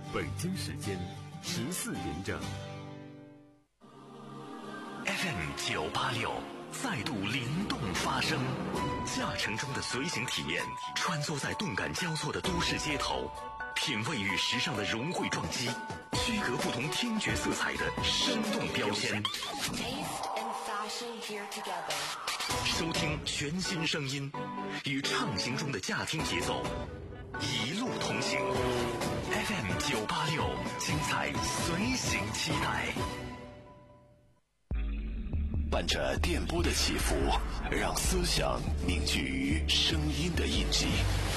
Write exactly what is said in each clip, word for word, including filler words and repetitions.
北京时间十四点整。 F M 九八六再度灵动发声，驾乘中的随行体验，穿梭在动感交错的都市街头，品味与时尚的融汇撞击，区隔不同听觉色彩的生动标签。收听全新声音，与畅行中的驾听节奏一路同行。F M 九八六，精彩随行期待。伴着电波的起伏，让思想凝聚于声音的印记，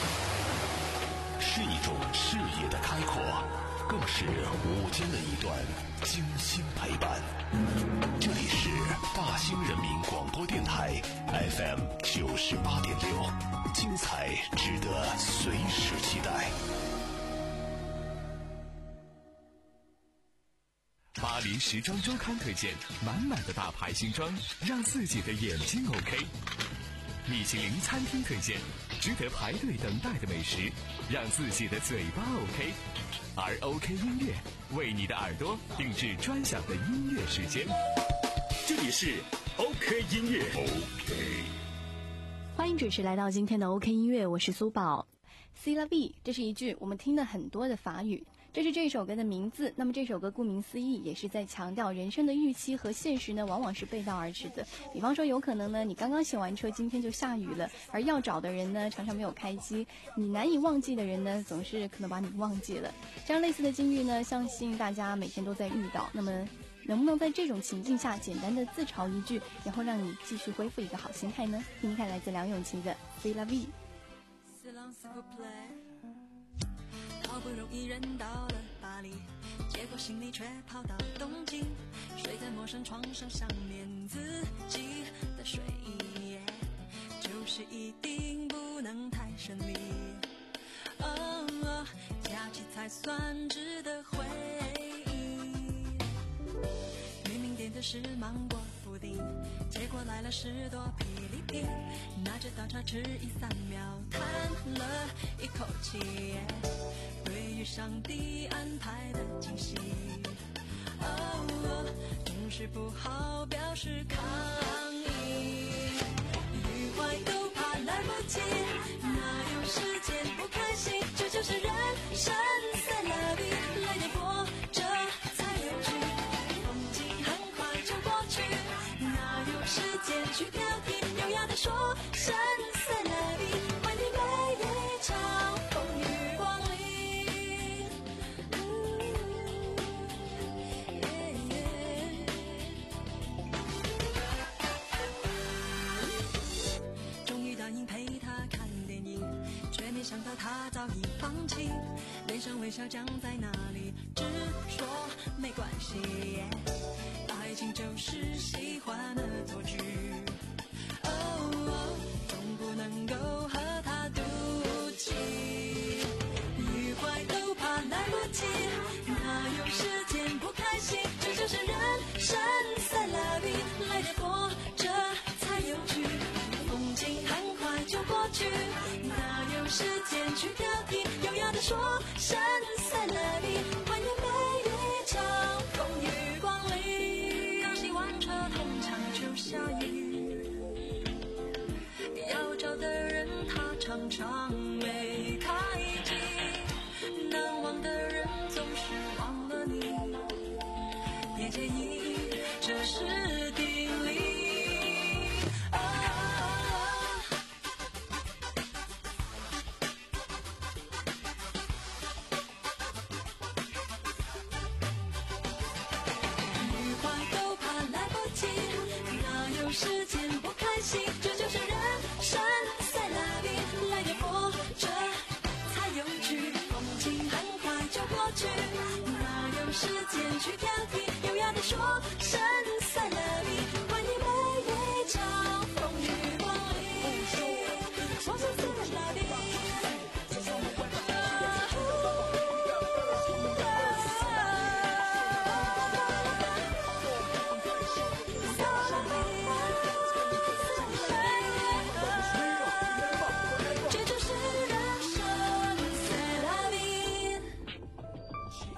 是一种视野的开阔，更是午间的一段精心陪伴。这里是大兴人民广播电台 F M 九十八点六，精彩值得随时期待。 巴黎时装周刊推荐满满的大牌新装，让自己的眼睛 OK。米其林餐厅推荐值得排队等待的美食，让自己的嘴巴 OK。而 OK 音乐为你的耳朵定制专享的音乐时间。 这里是 OK 音乐 OK。 欢迎准时来到今天的 OK 音乐，我是苏宝。 C'est la vie， 这是一句我们听了很多的法语，这是这首歌的名字。那么这首歌顾名思义也是在强调人生的预期和现实呢往往是背道而驰的。比方说有可能呢你刚刚洗完车，今天就下雨了，而要找的人呢常常没有开机，你难以忘记的人呢总是可能把你忘记了。这样类似的境遇呢相信大家每天都在遇到。那么能不能在这种情境下简单的自嘲一句，然后让你继续恢复一个好心态呢？听听看来自梁咏琪的 C'est la vie。 好不容易人到了巴黎，结果行李却跑到东京，睡在陌生床上，想念自己的睡衣，就是一定不能太顺利。哦，哦，假期才算值得回忆。明明点的是芒果布丁，结果来了十多霹雳皮，拿着刀叉吃一三秒，叹了一口气，对于上帝安排的惊喜，哦，总是不好表示抗议，愉快都怕来不及，哪有时间不开心？这就是人生，C'est la vie，来点活着才有趣，风景很快就过去，哪有时间去挑剔？优雅地说声C'est la vie，欢迎每一场风雨光临。终于答应陪他看电影，却没想到他早已放弃，脸上微笑僵在那里，只说没关系，爱情就是喜欢的错觉，哦，总不能够和他赌气，愉快都怕来不及，哪有时间不开心？这就是人生，C'est la vie，来点活着才有趣，风景很快就过去，哪有时间去挑剔？优雅地说声C'est la vie，欢迎每一场风雨光临。刚洗完车，通常就下雨，要找的人他常常没开机，难忘的人总是忘了你，别介意，这是定理。愉快都怕来不及，哪有时间不开心？这就是人生，C'est la vie，来点活着才有趣，风景很快就过去，哪有时间去挑剔？优雅地说声C'est la vie，欢迎每一场风雨光临，说声C'est la vie。这就是人生，C'est la vie。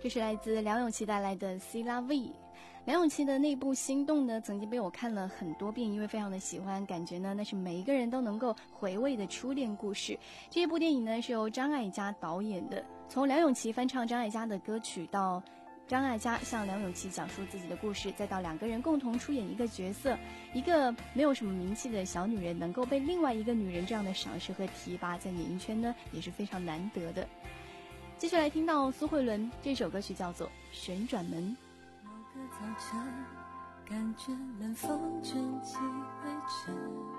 这是来自梁咏琪带来的 C La V。 梁咏琪的那部《心动》呢，曾经被我看了很多遍，因为非常的喜欢，感觉呢那是每一个人都能够回味的初恋故事。这一部电影呢是由张艾嘉导演的，从梁咏琪翻唱张艾嘉的歌曲，到张艾嘉向梁咏琪讲述自己的故事，再到两个人共同出演一个角色，一个没有什么名气的小女人能够被另外一个女人这样的赏识和提拔，在演艺圈呢也是非常难得的。继续来听到苏慧伦这首歌曲叫做《旋转门》。 某个早晨，感觉冷风卷起灰尘，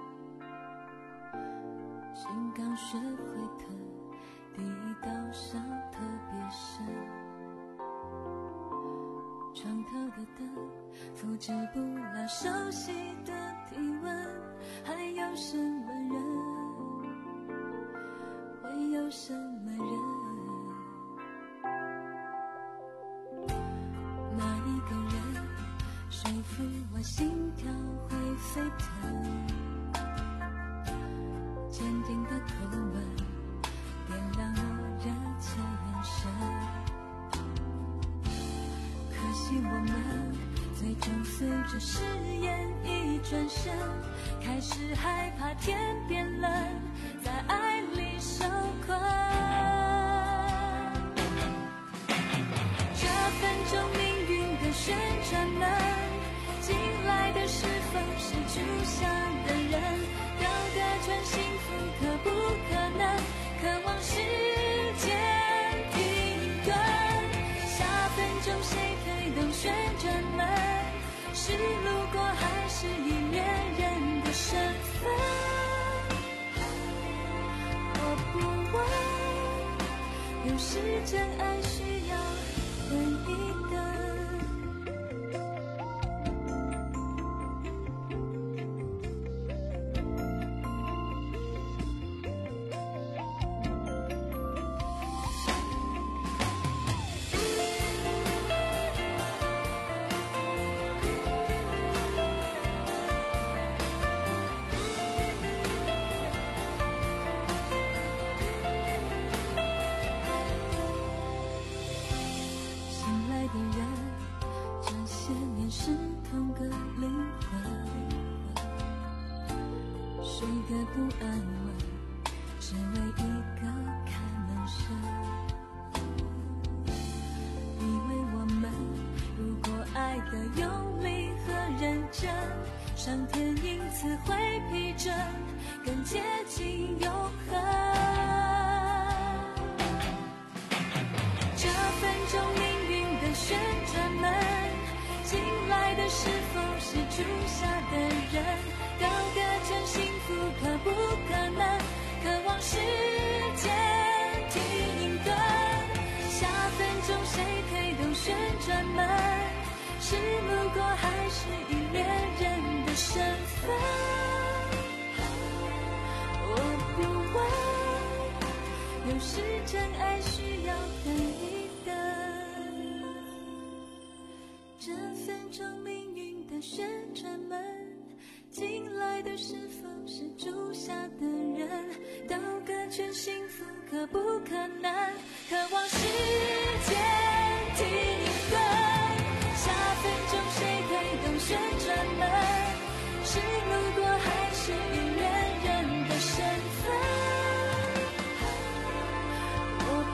心刚学会疼，第一道伤特别深，床头的灯复制不了熟悉的体温，还有什么人会有什么人，哪一个人说服我心跳会沸腾，坚定的口吻点亮我热切眼神，可惜我们最终随着誓言一转身，开始害怕天变冷，在爱里受困。这分钟命运的旋转门，进来的是否是住下的人？要个全幸福可不可能？渴望时间停顿，下分钟谁推动旋转门？是路过还是已恋人的身份？我不问，有时真爱需要等一等。不安稳，只为一个开门声。以为我们如果爱得用力和认真，上天因此会批准，更接近永恒。这分钟命运的旋转门，进来的是否是住下的人？高歌成幸福可不可能？渴望时间停顿，下分钟谁推动旋转门？是路过还是已恋人的身份？我不问，有时真爱需要等一等。这分钟命运的旋转门，进来的是否是住下的人？道个全幸福可不可能？渴望时间停顿，下分钟谁推动旋转门？是路过还是已恋人的身份？我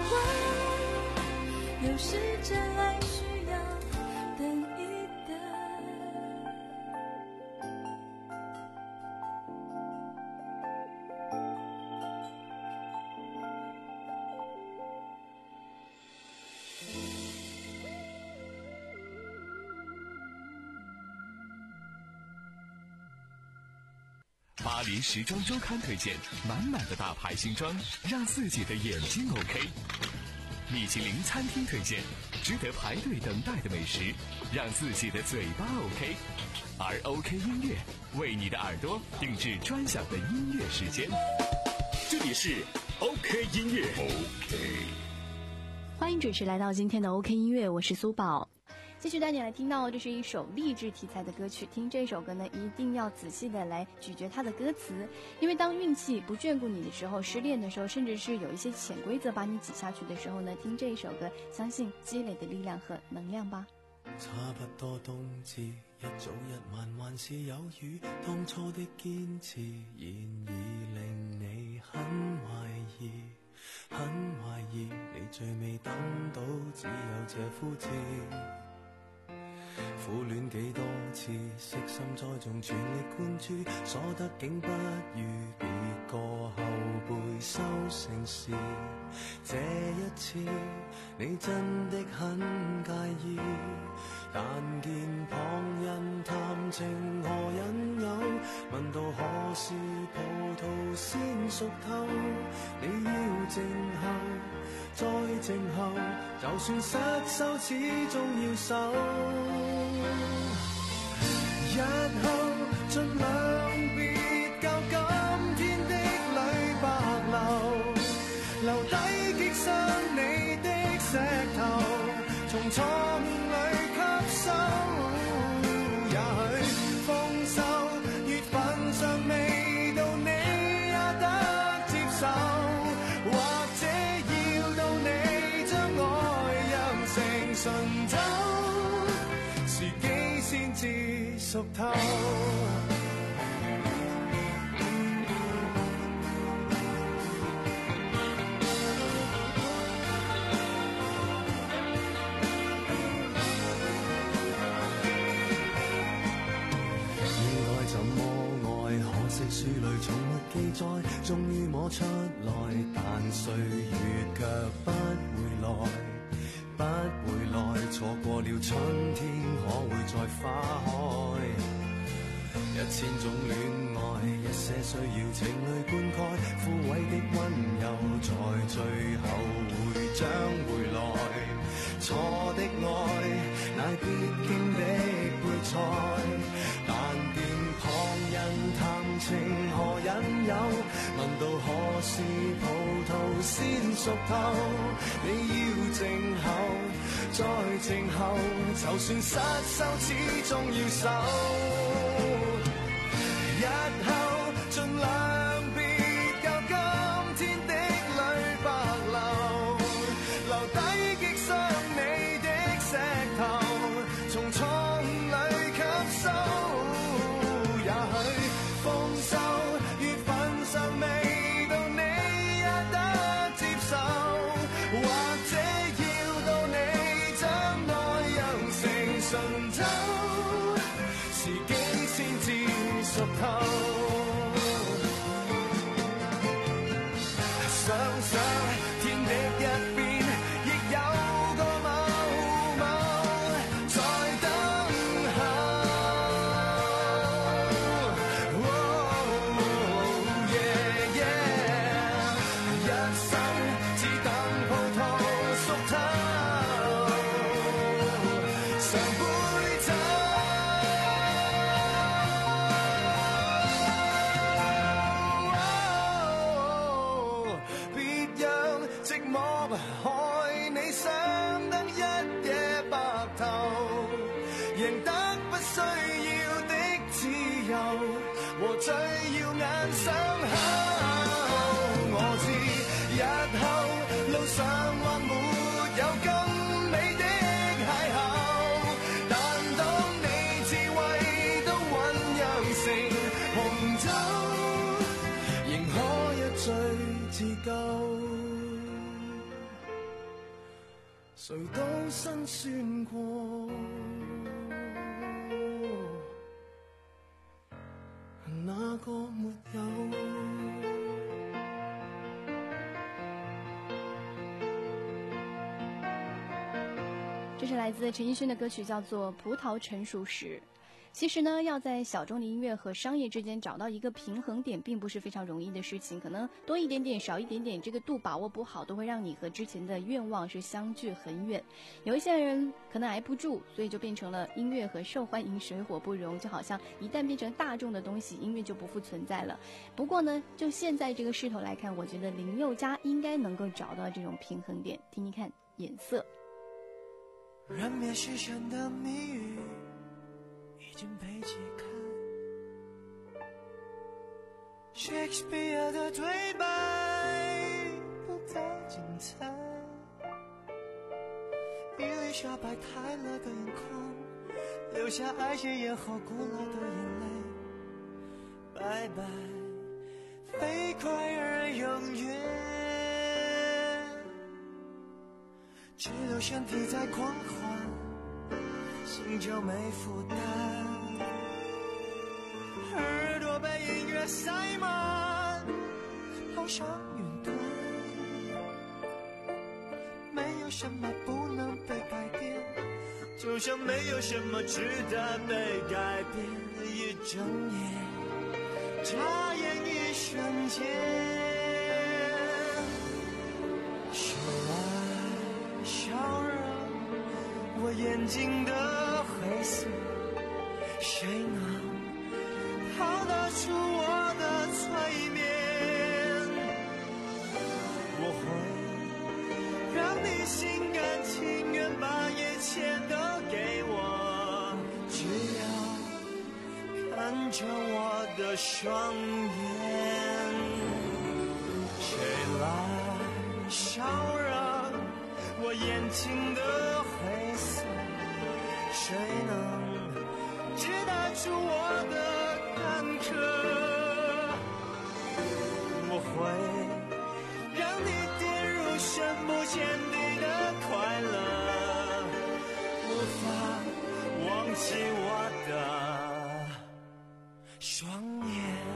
不问，有时真爱需要等一等。 巴黎时装周刊推荐满满的大牌新装，让自己的眼睛 OK。米其林餐厅推荐值得排队等待的美食，让自己的嘴巴 OK。而 OK 音乐为你的耳朵定制专享的音乐时间。 这里是 OK 音乐 OK。 欢迎准时来到今天的 OK 音乐，我是苏宝。 继续带你来听到，这是一首励志题材的歌曲。听这首歌呢，一定要仔细的来咀嚼它的歌词，因为当运气不眷顾你的时候，失恋的时候，甚至是有一些潜规则把你挤下去的时候呢，听这一首歌，相信积累的力量和能量吧。 差不多冬至，一早一晚還是有雨，當初的堅持現已令你很懷疑，很懷疑你最未等到，只有這枯枝。苦戀幾多次，悉心栽種，全力灌注，所得竟不如別個後輩收成時。這一次你真的很介意，但見旁人談情何引誘，問到何時葡萄先熟透，你要靜候再靜候，就算失手始終要守。日後盡量別教今天的淚白流，留低擊傷你的石頭，從錯誤裏吸收。也許豐收月份尚未到，你也得接受，或者要到你將愛釀成醇酒，時機先至熟透。書裏從沒記載，終於摸出來，但歲月卻不會來，不會來，錯過了春天，可會再花開？一千種戀愛，一些需要情淚灌溉，枯萎的溫柔，在最後會將回來。錯的愛，乃必經的配菜，但見旁人談情何引誘，問到何時葡萄先熟透，你要靜候再靜候，就算失手始終要守。日後盡量別教今天的淚白流，留低擊傷你的石頭，從錯誤裏吸收。也許豐收月份尚未到，你也得接受，或者要到你將愛釀成醇酒，時機先至熟透。想想天的一邊，亦有個某某在等候。Oh, yeah, yeah. 一生只等葡萄熟透，上杯酒。別讓寂寞害你想得一夜白頭，贏得不需要的自由和最耀眼傷口。我知日後路上還沒有更美的邂逅，但當你智慧都醞釀成紅酒，仍可一醉自救。誰都辛酸過，哪個沒有？ 这是来自陈奕迅的歌曲，叫做《葡萄成熟时》。其实呢，要在小众的音乐和商业之间找到一个平衡点，并不是非常容易的事情。可能多一点点，少一点点，这个度把握不好，都会让你和之前的愿望是相距很远。有一些人可能挨不住，所以就变成了音乐和受欢迎水火不容，就好像一旦变成大众的东西，音乐就不复存在了。不过呢，就现在这个势头来看，我觉得林宥嘉应该能够找到这种平衡点。听听看，颜色。 人面狮身的谜语已经被解开， Shakespeare 的对白不再精彩，伊丽莎白泰勒的眼眶留下爱戒严后古老的眼泪，拜拜飞快而永远，只留身体在狂欢，心就没负担，耳朵被音乐塞满，好像云端，没有什么不能被改变，就像没有什么值得被改变。一睁眼，眨眼一瞬间，谁来消融我眼睛的灰色？谁能逃得出我的催眠？我会让你心甘情愿把一切都给我，只要看着我的双眼。谁来消融我眼睛的灰色？谁能知得出我的坎坷？我会让你跌入深不见底的快乐，无法忘记我的双眼。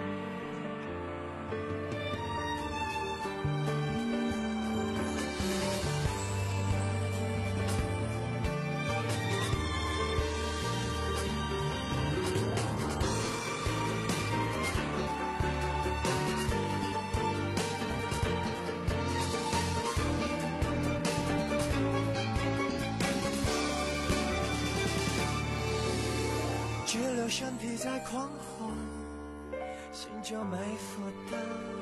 只留身体在狂欢，心就没负担，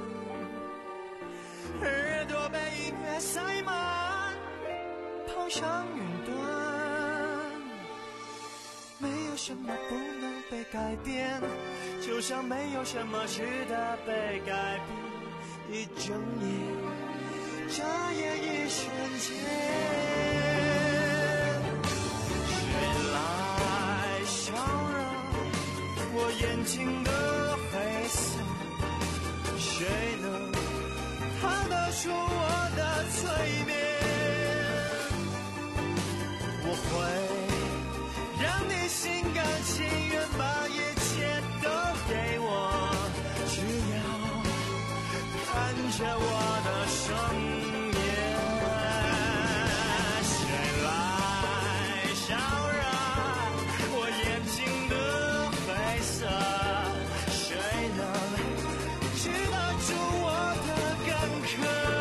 耳朵被音乐塞满，跑向云端，没有什么不能被改变，就像没有什么值得被改变。一睁眼，眨眼一瞬间，我眼睛的黑色，谁能逃得出我的催眠？我会让你心甘情愿把一切都给我，只要看着我的双眼。谁来消融我眼睛的灰色？谁能知得出我的坎坷？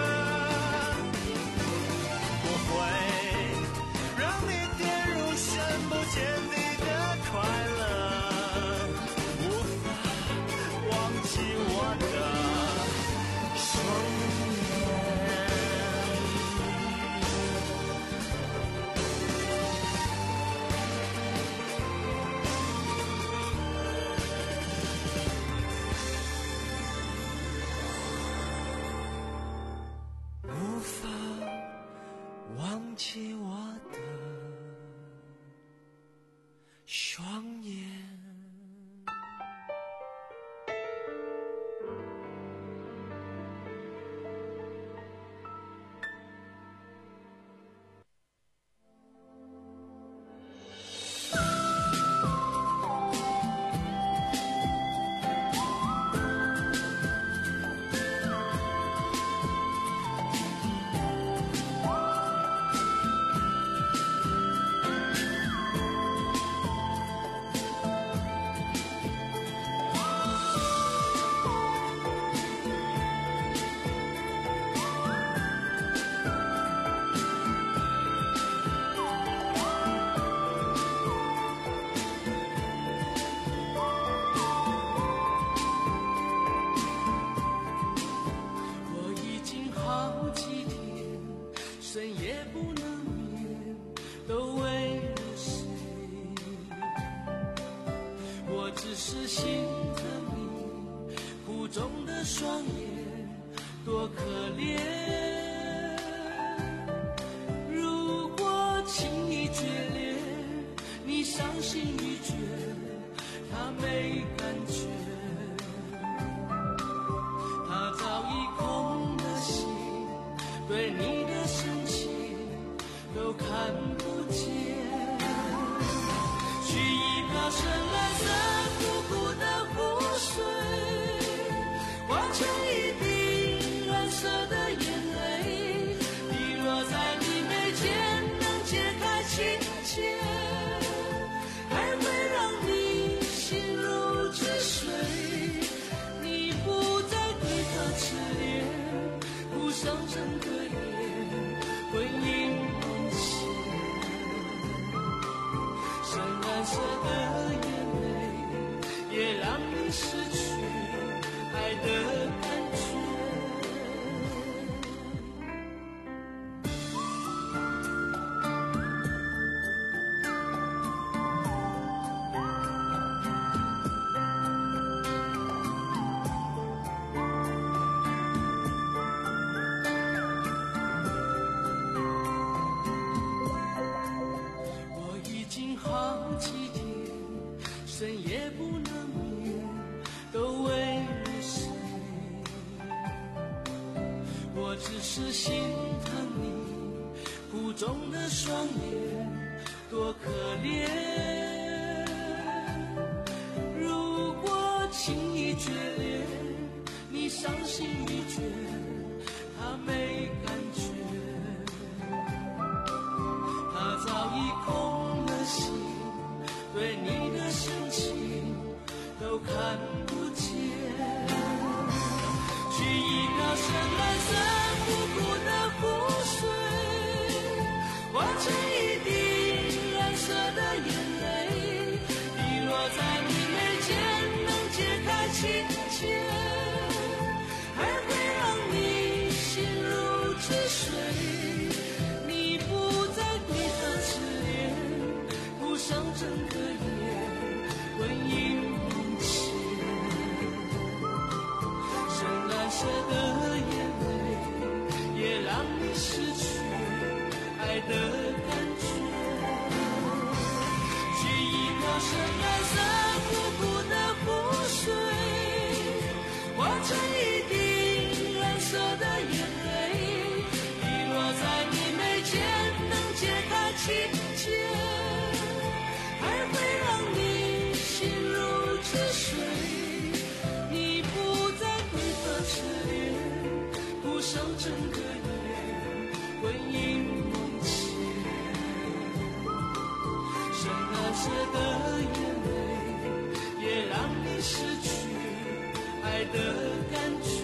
我会让你跌入深不见底的快乐，无法忘记我的双眼。无法忘记我的双眼。 心疼你苦肿的双眼多可怜，如果轻易决裂，你伤心欲绝，他没感觉，他早已空了心，对你的深情都看不见，取一瓢深蓝色苦苦的湖水，换成一滴蓝色的眼泪，滴落在你眉间，能解开情结，还会让你心如止水，你不再对他痴恋，哭上整个夜，婚姻梦醒，深蓝色的眼泪也让你失去爱的感觉。我已经好几天深夜不能眠，都为了谁？我只是心疼你苦肿的双眼多可怜，如果轻易决裂，你伤心欲绝，他没感觉，他早已空了心，对你的深情都看不见，取一瓢深蓝色苦苦的湖水，换成一滴蓝色的眼泪，滴落在你眉间，能解开情结，还会让你心如止水，你不再对他痴恋，哭上整个夜，婚姻梦醒，深蓝色的眼泪也让你失去爱的感觉，取一瓢深蓝色苦苦的湖水，换成一滴蓝色的眼泪，滴落在你眉间，能解开情结，还会让你心如止水，你不再对他痴恋，哭上整个夜，婚姻梦醒，深蓝色的眼泪也让你失去爱的感觉。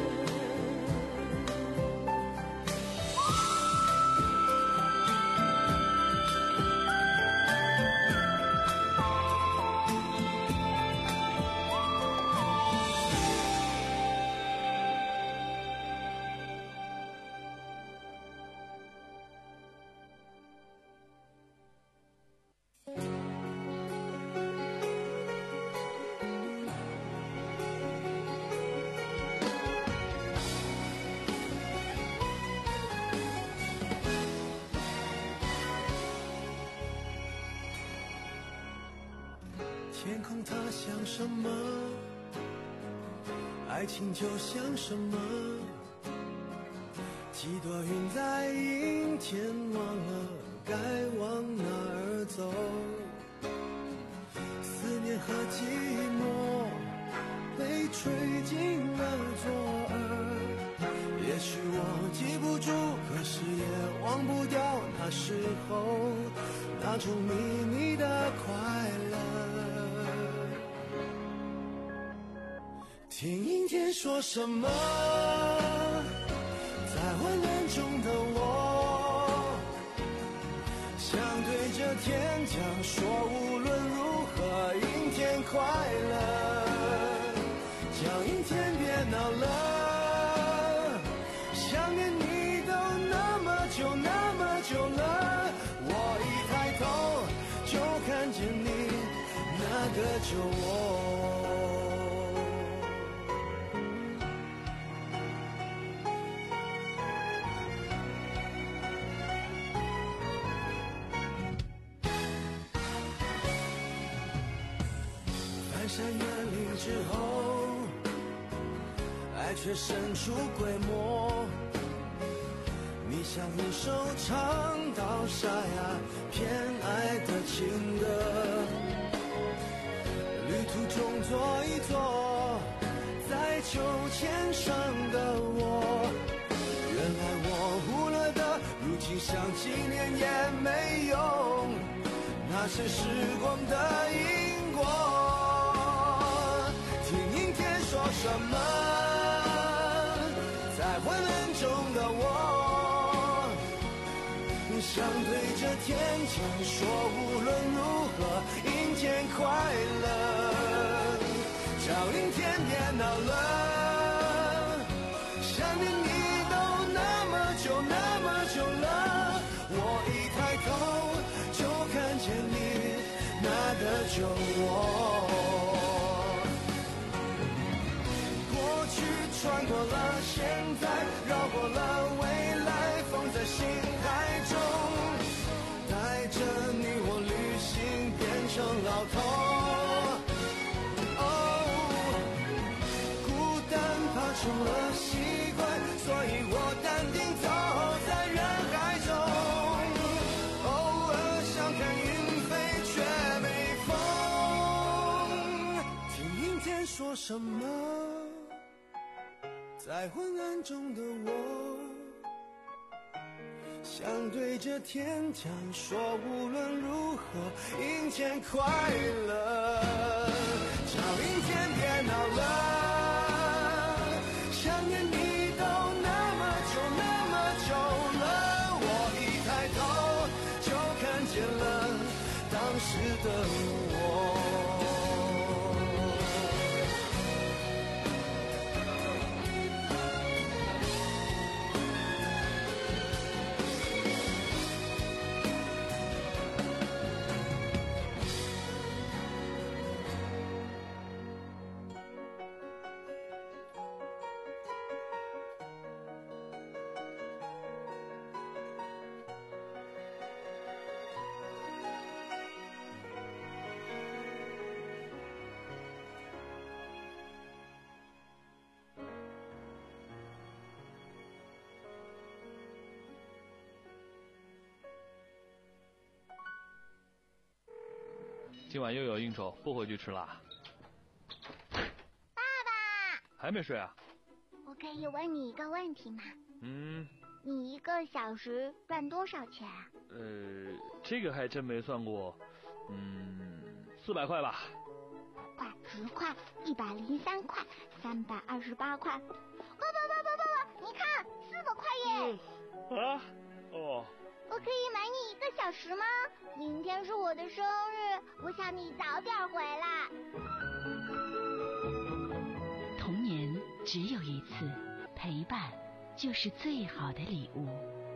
天空它像什么？爱情就像什么？几朵云在阴天，忘了该往哪儿走。思念和寂寞被吹进了左耳，也许我记不住，可是也忘不掉那时候那种秘密的快乐。听阴天说什么，在混乱中的我，想对着天讲说，无论如何阴天快乐，叫阴天别闹了，想念你都那么久那么久了，我一抬头就看见你那个酒窝。 山远离之后，爱却神出鬼没。你像一首唱到沙哑偏爱的情歌，旅途中坐一坐，在秋千上的我，原来我忽略的，如今想纪念也没用，那是时光的因果。听阴天说什么，在昏暗中的我，想对着天讲说，无论如何阴天快乐。叫阴天别闹了，想念你都那么久那么久了，我一抬头就看见你那个旧我。过去穿过了，现在绕过了，未来放在心海中，带着你我旅行变成老头。哦，孤单怕成了习惯，所以我淡定走在人海中，偶尔想看云飞却没风。听阴天说什么，在昏暗中的我，想对着天讲说，无论如何阴天快乐。叫阴天别闹了，想念你都那么久那么久了，我一抬头就看见了当时的我。 今晚又有应酬，不回去吃了。 爸爸， 还没睡啊？ 我可以问你一个问题吗？ 嗯。 你一个小时赚多少钱啊？ 呃，这个还真没算过。嗯，四百块吧。 块、十块、一百零三块、三百二十八块。爸爸爸爸爸爸，你看，四百块耶！ 嗯、啊？哦。 我可以买你一个小时吗？明天是我的生日，我想你早点回来。 童年只有一次，陪伴就是最好的礼物。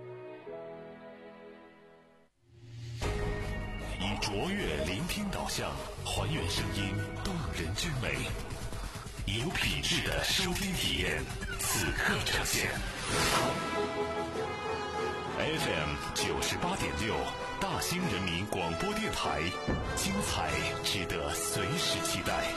以卓越聆听导向，还原声音动人之美，以有品质的收听体验，此刻呈现。F M 九十八点六，大兴人民广播电台，精彩值得随时期待。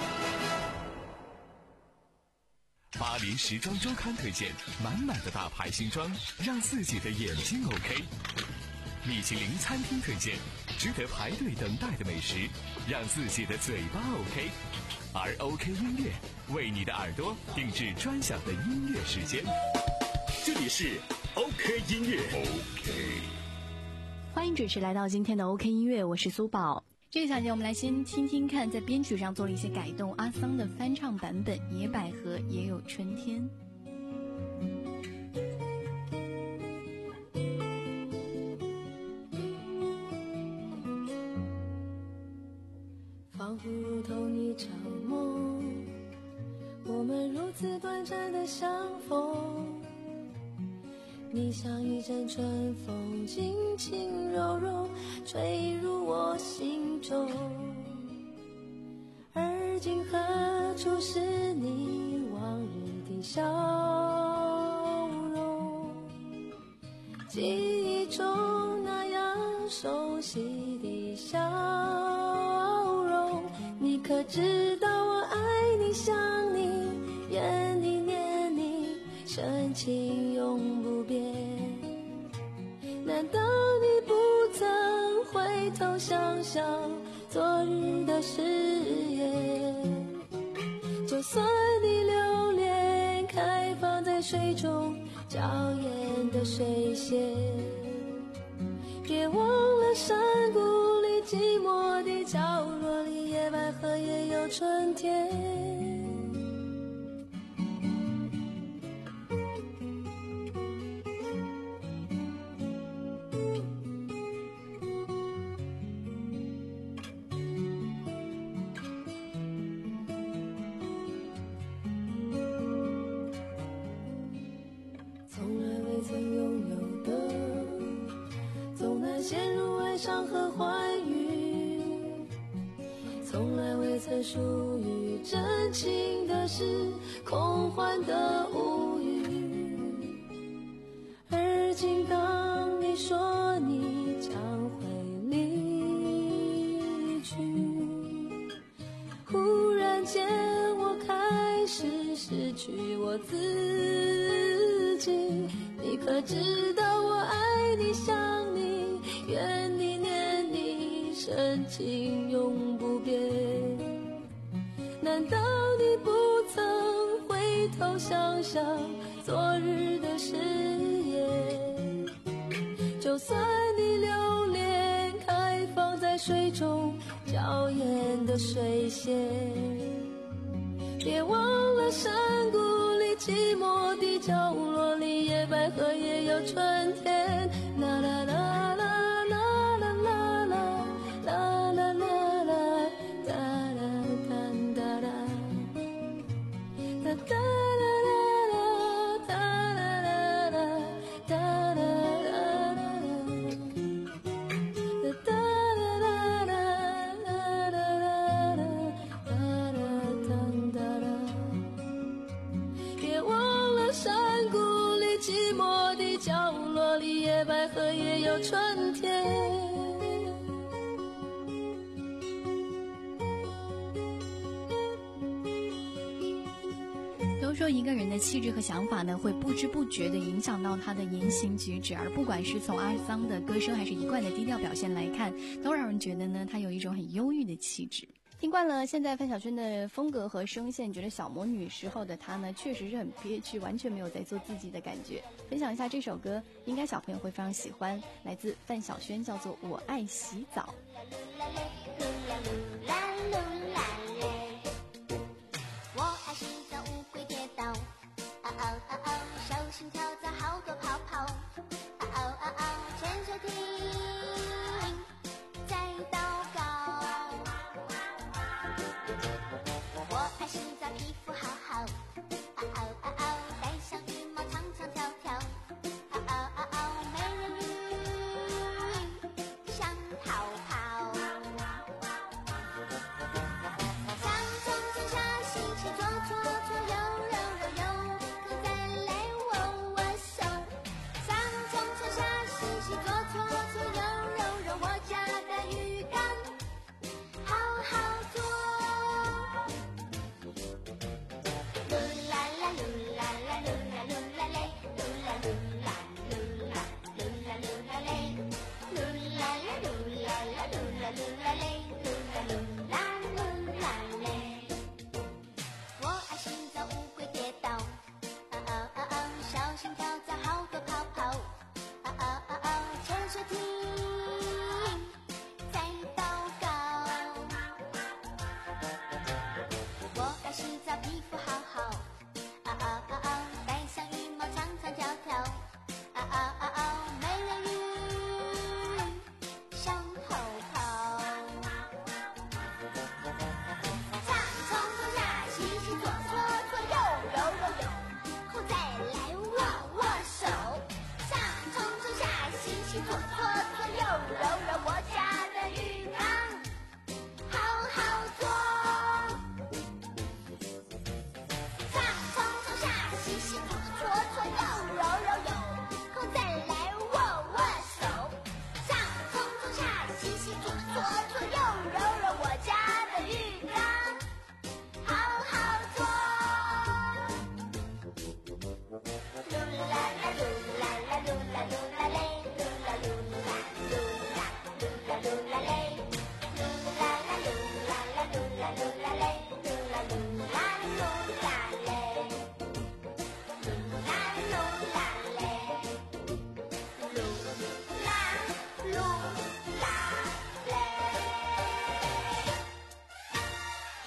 巴黎时装周刊推荐，满满的大牌新装，让自己的眼睛 OK。米其林餐厅推荐，值得排队等待的美食，让自己的嘴巴 OK。而 OK 音乐为你的耳朵定制专享的音乐时间。 这里是 OK 音乐 OK， 欢迎准时来到今天的 OK 音乐，我是苏宝。这个小节我们来先听听看，在编曲上做了一些改动，阿桑的翻唱版本《野百合也有春天》。 仿佛如同一场梦，我们如此短暂的相逢，你像一阵春风，轻轻柔柔吹入我心中。而今何处是你往日的笑容？记忆中那样熟悉的笑容，你可知道我你想你，愿你念你，深情永不变。难道你不曾回头想想昨日的誓言？就算你留恋开放在水中娇艳的水仙，别忘了山谷里寂寞的角落里，野百合也有春天。陷入哀伤和欢愉，从来未曾属于真情的事，空幻的无语。而今当你说你将会离去，忽然间我开始失去我自己。你可知道我爱你想你，愿你念你，深情永不变。难道你不曾回头想想昨日的誓言？就算你留恋开放在水中娇艳的水仙，别忘了山谷里寂寞的角落里，野百合也有春天。啦啦啦啦啦啦啦啦啦啦啦啦哒啦哒哒啦哒哒啦啦啦哒啦啦啦哒啦啦啦哒哒啦啦啦啦啦啦哒啦哒哒啦。别忘了山谷里寂寞的角落里，野百合也有春天。 都说一个人的气质和想法呢，会不知不觉地影响到他的言行举止，而不管是从阿桑的歌声还是一贯的低调表现来看，都让人觉得呢，他有一种很忧郁的气质。听惯了现在范晓萱的风格和声线，觉得小魔女时候的她呢，确实是很憋屈，完全没有在做自己的感觉。分享一下这首歌，应该小朋友会非常喜欢，来自范晓萱，叫做《我爱洗澡》。 我爱洗澡，乌龟跌倒，嗷嗷嗷嗷，手心跳蚤好多泡泡，嗷嗷嗷嗷，潜水艇在祷告。我爱洗澡，皮肤好好，嗷嗷嗷嗷，戴上羽毛长长条条，嗷嗷嗷嗷，美人鱼想逃跑。上冲冲下洗洗搓搓搓，揉揉揉揉，可再来握握手。上冲冲下洗洗搓搓搓，揉揉揉，我家的鱼缸好好做。噜啦啦噜啦啦噜啦噜啦嘞，噜啦噜啦噜啦噜啦噜啦嘞，噜啦啦噜啦啦噜啦噜啦嘞，噜啦噜啦噜啦嘞。我爱洗澡，乌龟跌倒，嗷嗷嗷嗷，小心跳蚤好多泡泡，嗷嗷嗷嗷，潜水艇在祷告。我爱洗澡，皮肤好好，嗷嗷嗷嗷，戴上羽毛长长条条，嗷嗷嗷嗷，美人鱼想逃跑。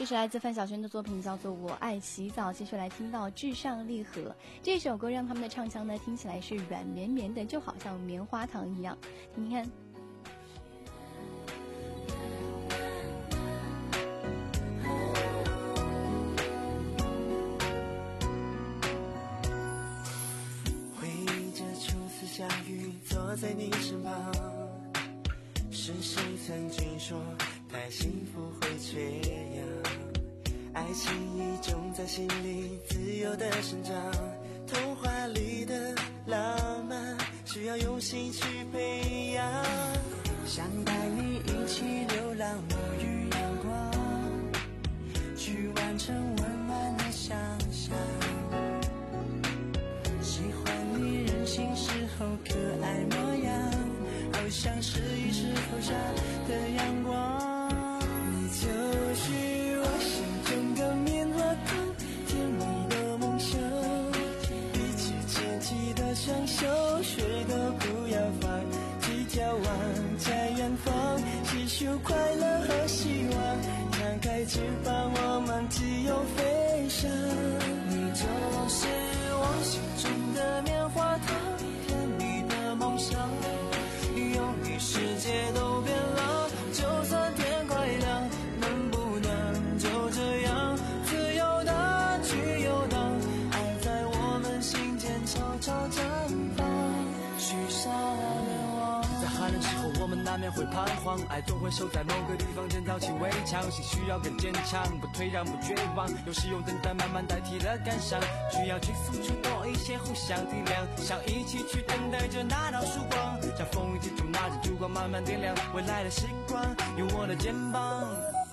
这是来自范晓萱的作品，叫做《我爱洗澡》。接下来听到《至上励合》这首歌，让他们的唱腔呢听起来是软绵绵的，就好像棉花糖一样。听听看。 回忆着初次相遇，坐在你身旁，是谁曾经说太幸福会缺氧？爱情已种在心里自由的生长，童话里的浪漫需要用心去培养。想带你一起流浪，沐浴阳光，去完成温暖的想象。喜欢你任性时候可爱模样，好像是一石头下的阳光。你就是我心中的棉花糖，甜蜜的梦想，一起牵起的双手，谁都不要放弃，眺望在远方，细数快乐和希望，张开翅膀我们自由飞翔。你就是我心中的棉花糖，甜蜜的梦想，有你世界都变了，就算天快亮，能不能就这样自由的去游荡，爱在我们心间悄悄绽放，许下愿望。在寒冷时候我们难免会彷徨，爱总会守在某个地方建造起围墙，心需要更坚强，不退让不绝望，有时用等待慢慢代替了感伤，需要去付出多一些互相体谅，想一起去等待着那道曙光，像风雨之中拿着烛光慢慢点亮未来的时光，有我的肩膀。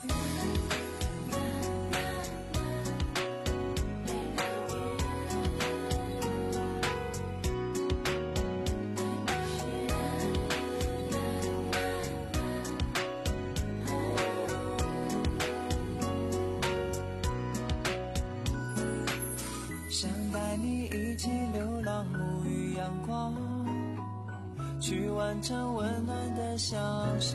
想带你一起流浪，沐浴阳光，去完成温暖的想象。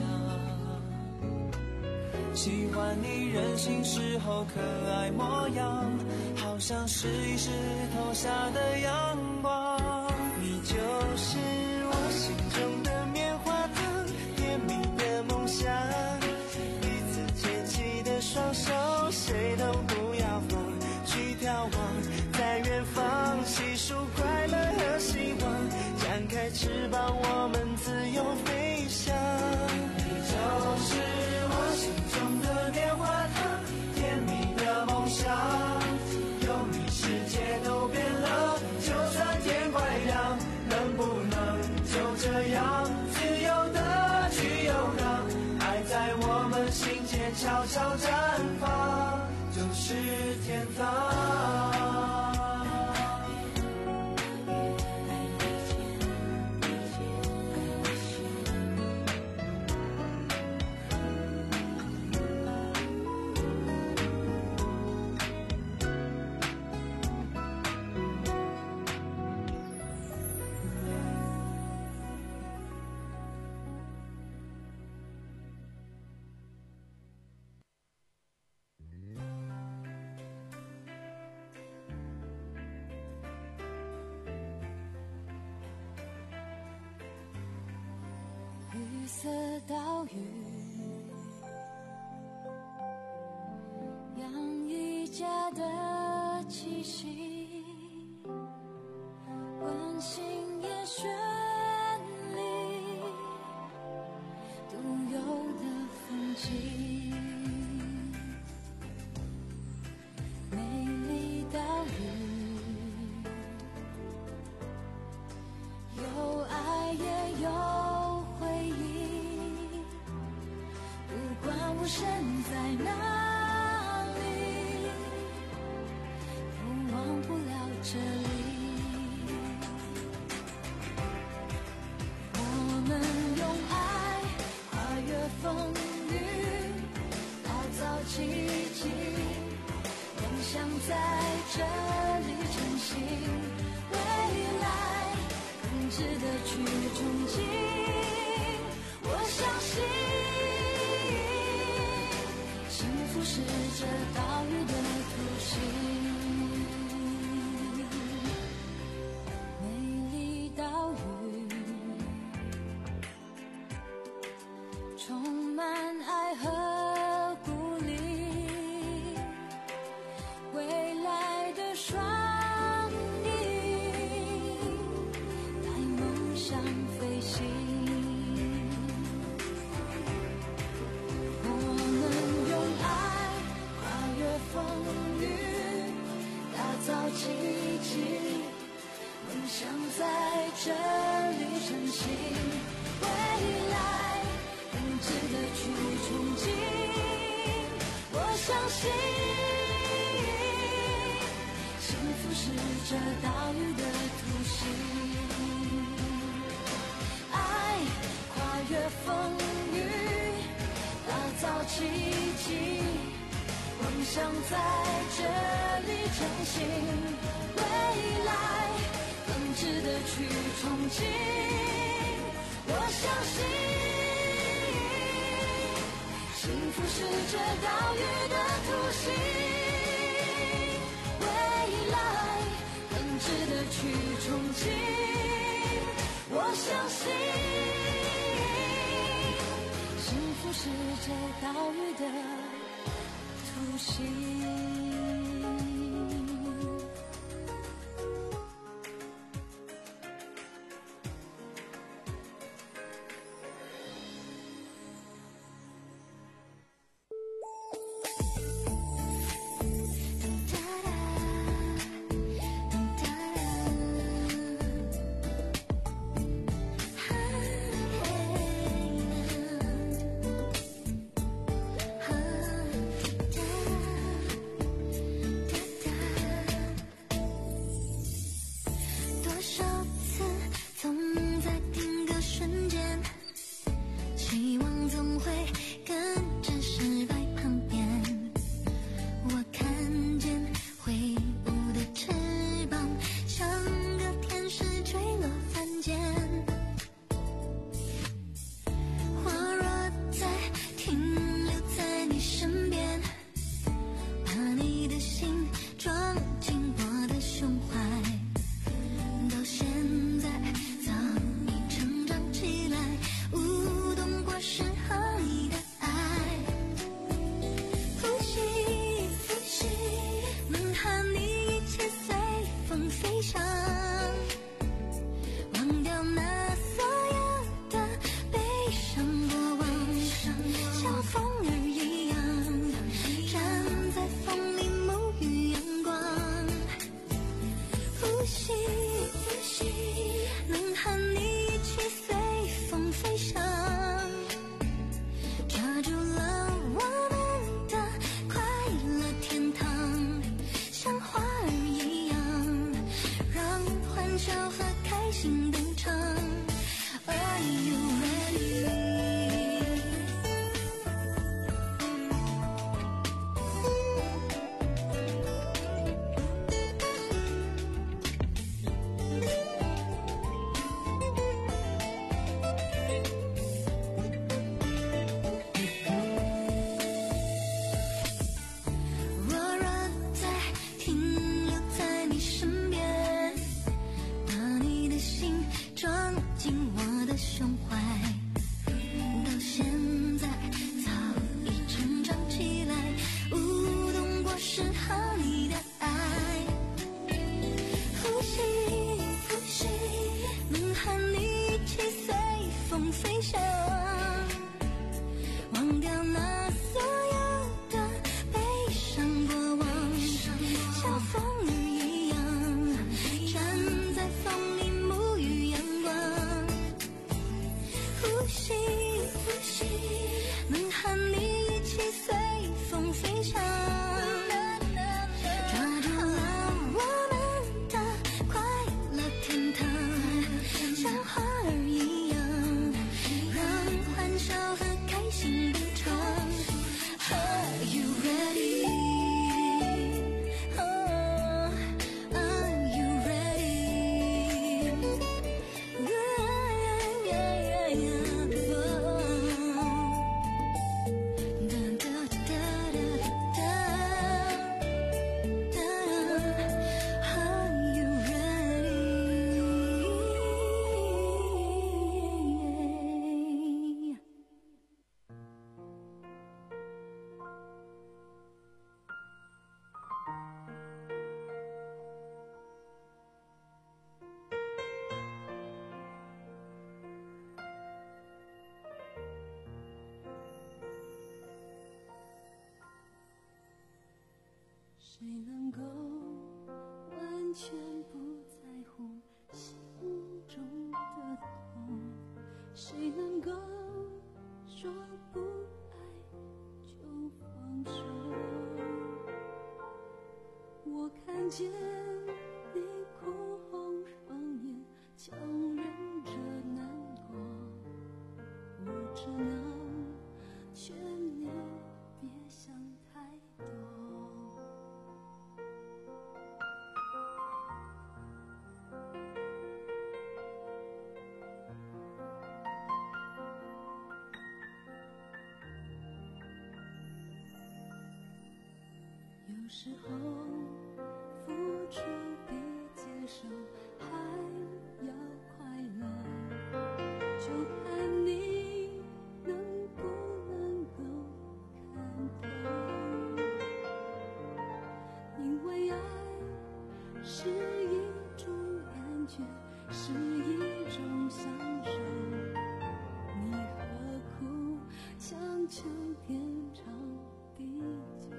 喜欢你任性时候可爱模样，好像是一石头下的阳光。你就是我心中的棉花糖，甜蜜的梦想，彼此牵起的双手，谁都不要放弃眺望，在远方细数快乐和希望，张开翅膀我们自由飞翔。你就是我心中的棉花糖，甜蜜的梦想，有你世界都变了，就算天快亮，能不能就这样自由的去游荡，爱在我们心间悄悄绽放，就是天堂。 绿色岛屿，洋溢家的气息，温馨也绚丽，独有的风景，美丽岛屿，有爱也有回忆，不管我身在哪里，都忘不了这里。我们用爱跨越风雨，打造奇迹，梦想在这里成型，未来更值得去憧憬。我相信幸福是这岛屿的图形。美丽岛屿，充满爱和鼓励，未来的双翼，带梦想飞行。我们用爱跨越风雨，打造奇迹，梦想在这里成型。未来更值得去憧憬，我相信幸福是这岛屿的图形。爱跨越风雨，打造奇迹，梦想在这里成型。未来更值得去憧憬，我相信幸福是这岛屿的图形。未来更值得去憧憬，我相信幸福是这岛屿的图形。 现在早已成长起来，舞动过时候你的不爱就放手。我看见你哭红双眼，强忍着难过，我只能劝你别想太多。有时候付出比接受还要快乐，就看你能不能够看透。因为爱是一种感觉，是一种享受，你何苦强求天长地久？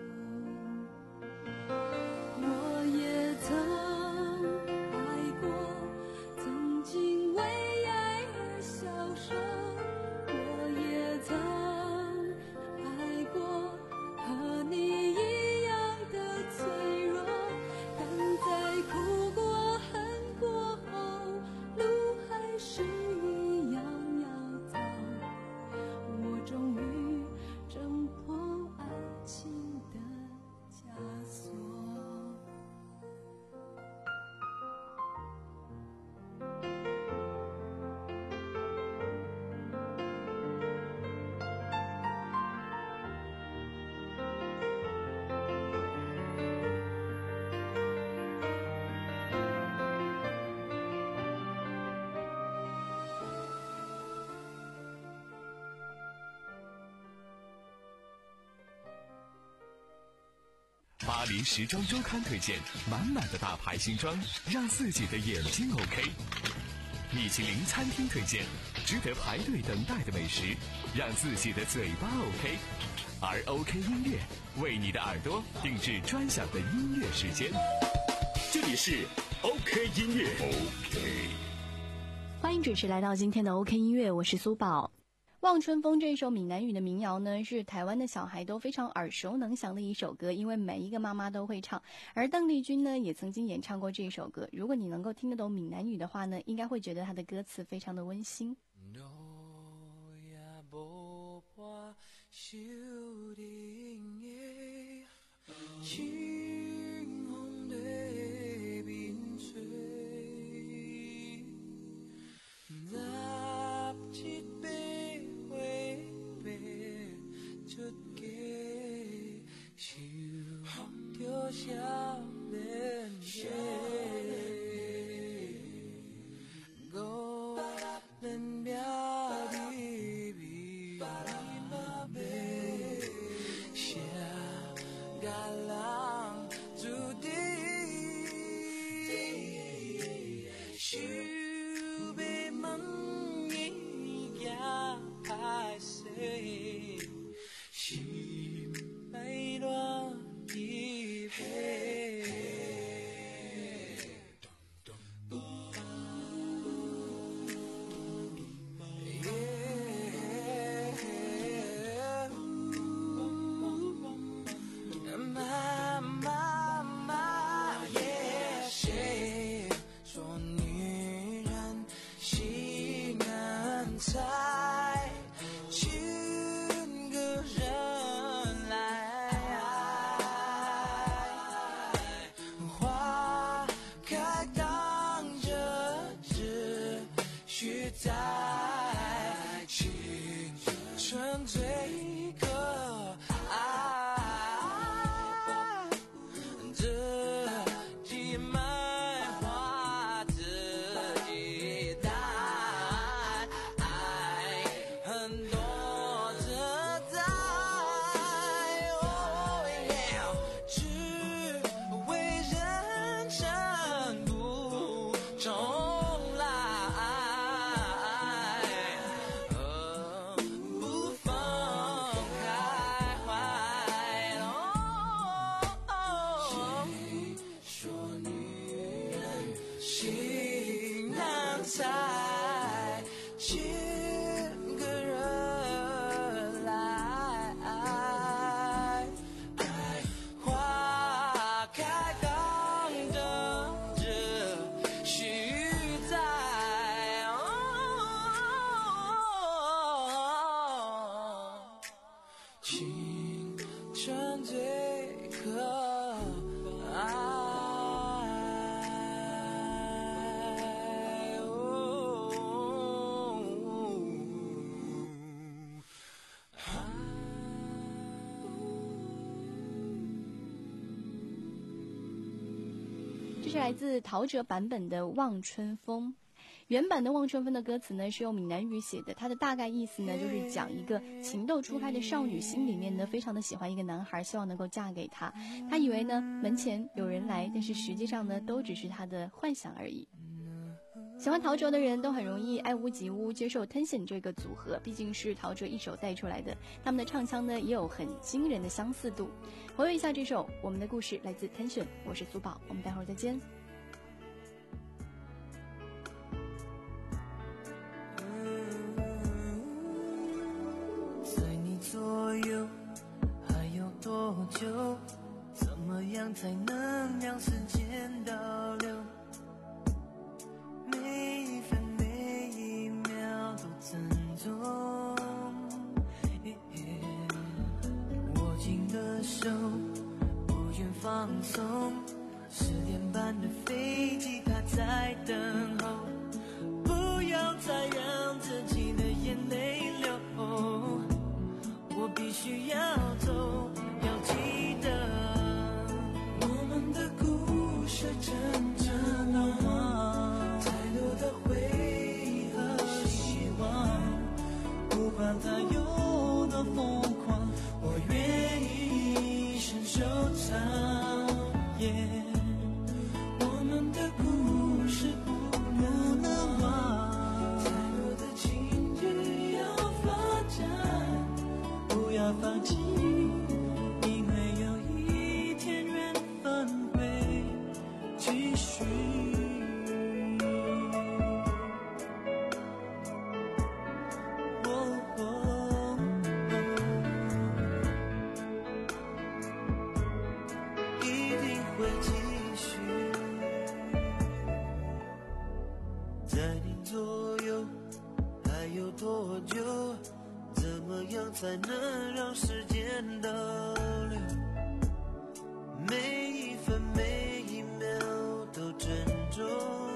我也曾爱过，曾经为爱而消瘦，我也曾爱过，和你一样的脆弱，但在哭过恨过后，路还是一样要走，我终于挣脱爱情的枷锁。 巴黎时装周刊推荐满满的大牌新装，让自己的眼睛 OK。米其林餐厅推荐值得排队等待的美食，让自己的嘴巴 OK。而 OK 音乐为你的耳朵定制专享的音乐时间。 这里是 OK 音乐 OK。 欢迎准时来到今天的 OK 音乐，我是苏宝。望春风这首闽南语的民谣呢，是台湾的小孩都非常耳熟能详的一首歌，因为每一个妈妈都会唱。而邓丽君呢，也曾经演唱过这首歌。如果你能够听得懂闽南语的话呢，应该会觉得它的歌词非常的温馨。 Gala 青春最可爱。 这是来自陶喆版本的《望春风》。原版的《望春风》的歌词呢是用闽南语写的，它的大概意思呢就是讲一个情窦初开的少女心里面呢非常的喜欢一个男孩，希望能够嫁给他。她以为呢门前有人来，但是实际上呢都只是她的幻想而已。喜欢陶喆的人都很容易爱屋及乌，接受 Tension 这个组合，毕竟是陶喆一手带出来的，他们的唱腔呢也有很惊人的相似度。回味一下这首《我们的故事》，来自 Tension， 我是苏宝，我们待会儿再见。 在你左右还有多久？怎么样才能让时间倒流？每一分每一秒都珍重，握紧的手不愿放松，十点半的飞机它在等候，不要再让自己的眼泪流，我必须要走，要记得我们的故事真正的话，太多的回忆和希望，不管它有多疯狂，我愿意一生收藏。Yeah， 我们的故事不能忘，太多的情绪要发展，不要放弃，因为有一天缘分会继续。哦哦哦，一定会继续。在你左右还有多久？怎么样才能让时间倒流？每一分每一秒都珍重。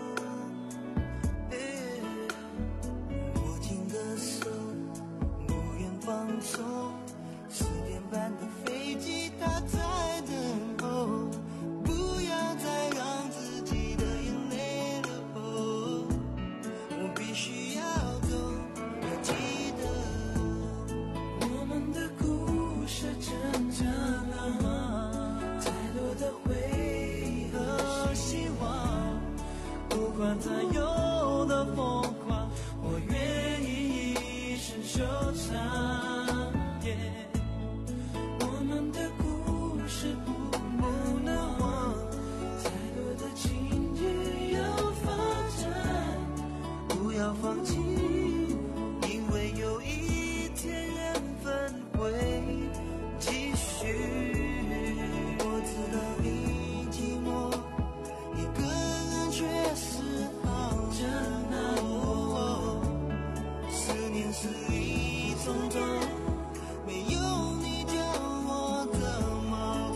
握紧的手，不愿放松。十点半的飞机，它在等候。不要再让自己的眼泪流，我必须要走，要记得。我们的故事真正的吗？太多的回忆和希望，不管它有多疯狂，我愿意一生收藏。Yeah， 我们的故事不能忘，太多的情绪要发展，不要放弃，因为有一天缘分会继续。我知道你寂寞，一个人却是好真难过。思念是一重重，没有你叫我怎么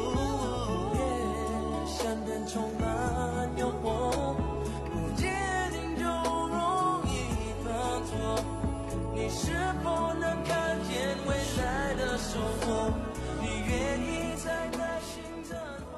过？想念充满诱惑，不坚定就容易犯错。你是否能看见未来的收获？你愿意在耐心等候？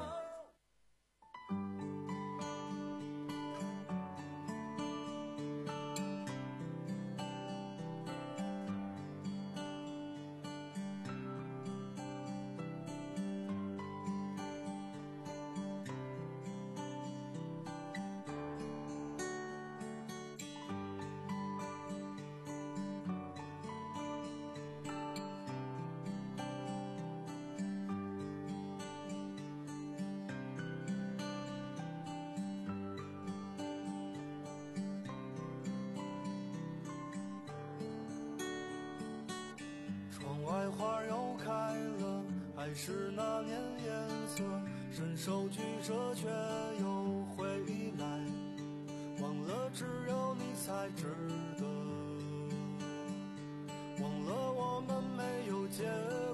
窗外花又开了，还是那年颜色，伸手举着却又回来，忘了只有你才值得，忘了我们没有结果。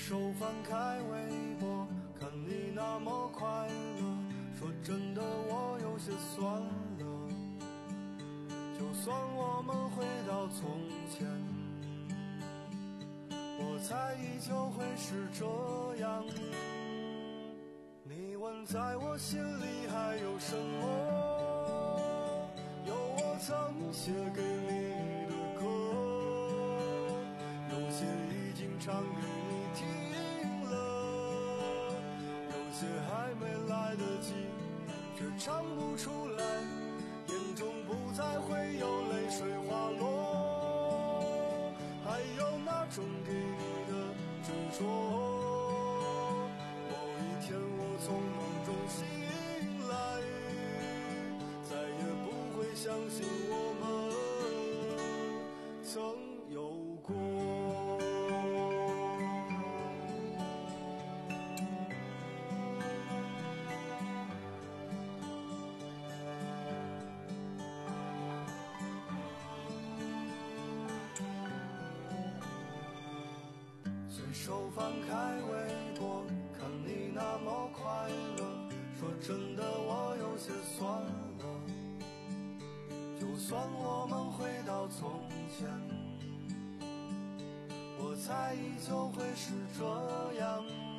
手翻开微博，看你那么快乐，说真的我有些酸了。就算我们回到从前，我猜依旧会是这样。你问在我心里还有什么？有我曾写给你的歌，有些已经唱给你听了，有些还没来得及，却唱不出来，眼中不再会有泪水滑落。还有那种给你的执着，某一天我从梦中醒来，再也不会相信我们曾有过。随手翻开微博，看你那么快乐，说真的我有些酸了。就算我们回到从前，我猜依旧会是这样。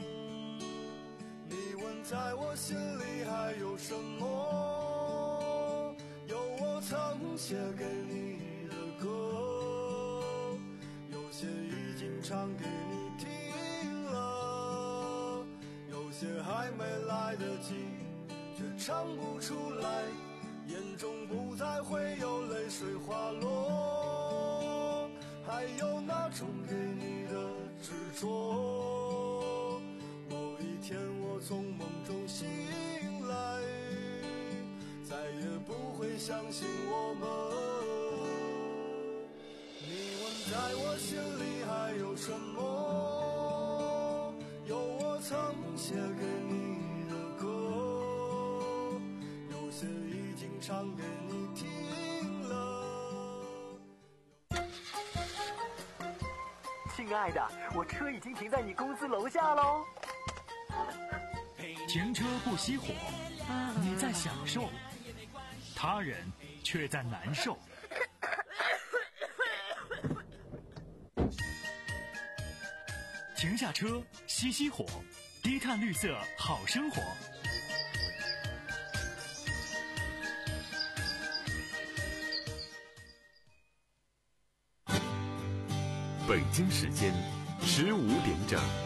你问在我心里还有什么？有我曾写给你的歌，有些已经唱给你听了，有些还没来得及，却唱不出来，眼中不再会有泪水滑落。还有那种给你的执着，某一天我从梦中醒来，再也不会相信我们。你问在我心里还有什么？有我曾写给你的歌，有些已经唱给你听了。 亲爱的，我车已经停在你公司楼下喽。 停车不熄火，你在享受，他人却在难受。停下车，熄熄火，低碳绿色好生活。 北京时间十五点整。